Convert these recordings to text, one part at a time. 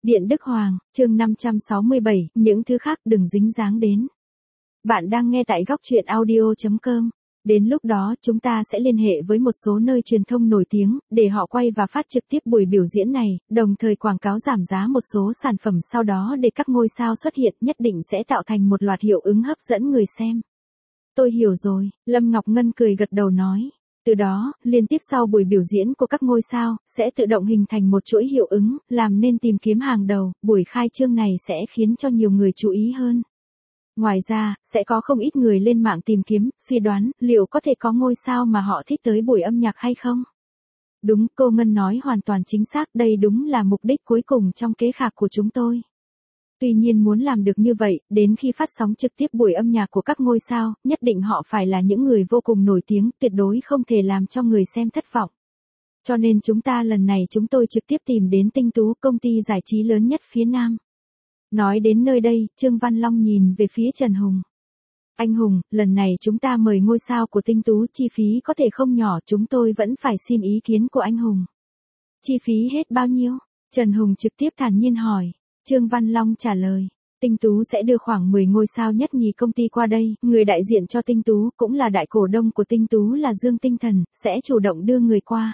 Điện Đức Hoàng, chương 567, những thứ khác đừng dính dáng đến. Bạn đang nghe tại góc truyện audio.com. Đến lúc đó chúng ta sẽ liên hệ với một số nơi truyền thông nổi tiếng, để họ quay và phát trực tiếp buổi biểu diễn này, đồng thời quảng cáo giảm giá một số sản phẩm sau đó để các ngôi sao xuất hiện nhất định sẽ tạo thành một loạt hiệu ứng hấp dẫn người xem. Tôi hiểu rồi, Lâm Ngọc Ngân cười gật đầu nói. Từ đó, liên tiếp sau buổi biểu diễn của các ngôi sao, sẽ tự động hình thành một chuỗi hiệu ứng, làm nên tìm kiếm hàng đầu, buổi khai trương này sẽ khiến cho nhiều người chú ý hơn. Ngoài ra, sẽ có không ít người lên mạng tìm kiếm, suy đoán, liệu có thể có ngôi sao mà họ thích tới buổi âm nhạc hay không? Đúng, cô Ngân nói hoàn toàn chính xác, đây đúng là mục đích cuối cùng trong kế hoạch của chúng tôi. Tuy nhiên muốn làm được như vậy, đến khi phát sóng trực tiếp buổi âm nhạc của các ngôi sao, nhất định họ phải là những người vô cùng nổi tiếng, tuyệt đối không thể làm cho người xem thất vọng. Cho nên lần này chúng tôi trực tiếp tìm đến Tinh Tú, công ty giải trí lớn nhất phía Nam. Nói đến nơi đây, Trương Văn Long nhìn về phía Trần Hùng. Anh Hùng, lần này chúng ta mời ngôi sao của Tinh Tú, chi phí có thể không nhỏ, chúng tôi vẫn phải xin ý kiến của anh Hùng. Chi phí hết bao nhiêu? Trần Hùng trực tiếp thản nhiên hỏi. Trương Văn Long trả lời, Tinh Tú sẽ đưa khoảng 10 ngôi sao nhất nhì công ty qua đây, người đại diện cho Tinh Tú cũng là đại cổ đông của Tinh Tú là Dương Tinh Thần, sẽ chủ động đưa người qua.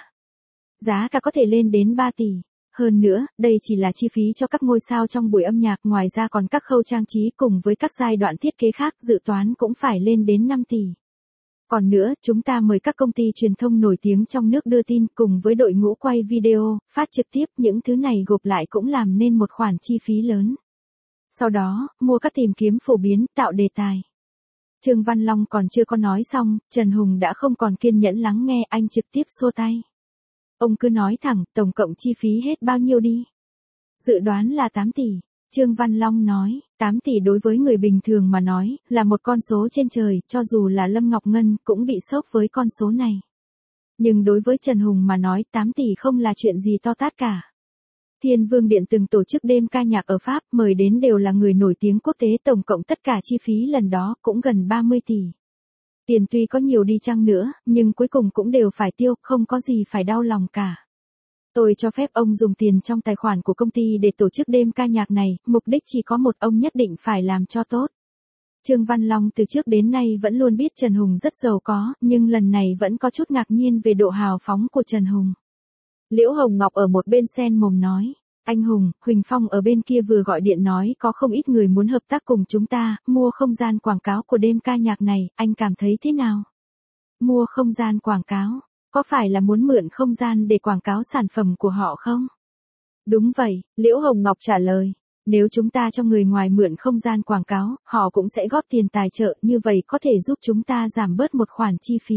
Giá cả có thể lên đến 3 tỷ. Hơn nữa, đây chỉ là chi phí cho các ngôi sao trong buổi âm nhạc, ngoài ra còn các khâu trang trí cùng với các giai đoạn thiết kế khác dự toán cũng phải lên đến 5 tỷ. Còn nữa, chúng ta mời các công ty truyền thông nổi tiếng trong nước đưa tin cùng với đội ngũ quay video, phát trực tiếp, những thứ này gộp lại cũng làm nên một khoản chi phí lớn. Sau đó, mua các tìm kiếm phổ biến, tạo đề tài. Trương Văn Long còn chưa có nói xong, Trần Hùng đã không còn kiên nhẫn lắng nghe, anh trực tiếp xua tay. Ông cứ nói thẳng, tổng cộng chi phí hết bao nhiêu đi. Dự đoán là 8 tỷ. Trương Văn Long nói, 8 tỷ đối với người bình thường mà nói, là một con số trên trời, cho dù là Lâm Ngọc Ngân cũng bị sốc với con số này. Nhưng đối với Trần Hùng mà nói, 8 tỷ không là chuyện gì to tát cả. Thiên Vương Điện từng tổ chức đêm ca nhạc ở Pháp, mời đến đều là người nổi tiếng quốc tế, tổng cộng tất cả chi phí lần đó cũng gần 30 tỷ. Tiền tuy có nhiều đi chăng nữa, nhưng cuối cùng cũng đều phải tiêu, không có gì phải đau lòng cả. Tôi cho phép ông dùng tiền trong tài khoản của công ty để tổ chức đêm ca nhạc này, mục đích chỉ có một, ông nhất định phải làm cho tốt. Trương Văn Long từ trước đến nay vẫn luôn biết Trần Hùng rất giàu có, nhưng lần này vẫn có chút ngạc nhiên về độ hào phóng của Trần Hùng. Liễu Hồng Ngọc ở một bên sen mồm nói, anh Hùng, Huỳnh Phong ở bên kia vừa gọi điện nói có không ít người muốn hợp tác cùng chúng ta, mua không gian quảng cáo của đêm ca nhạc này, anh cảm thấy thế nào? Mua không gian quảng cáo? Có phải là muốn mượn không gian để quảng cáo sản phẩm của họ không? Đúng vậy, Liễu Hồng Ngọc trả lời. Nếu chúng ta cho người ngoài mượn không gian quảng cáo, họ cũng sẽ góp tiền tài trợ, như vậy có thể giúp chúng ta giảm bớt một khoản chi phí.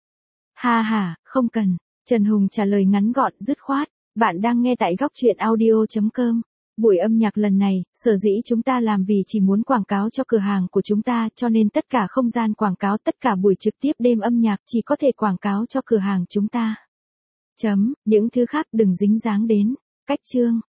Ha ha, không cần. Trần Hùng trả lời ngắn gọn, dứt khoát. Bạn đang nghe tại góc truyện audio.com. Buổi âm nhạc lần này, sở dĩ chúng ta làm vì chỉ muốn quảng cáo cho cửa hàng của chúng ta, cho nên tất cả không gian quảng cáo, tất cả buổi trực tiếp đêm âm nhạc chỉ có thể quảng cáo cho cửa hàng chúng ta. Những thứ khác đừng dính dáng đến. Cách chương.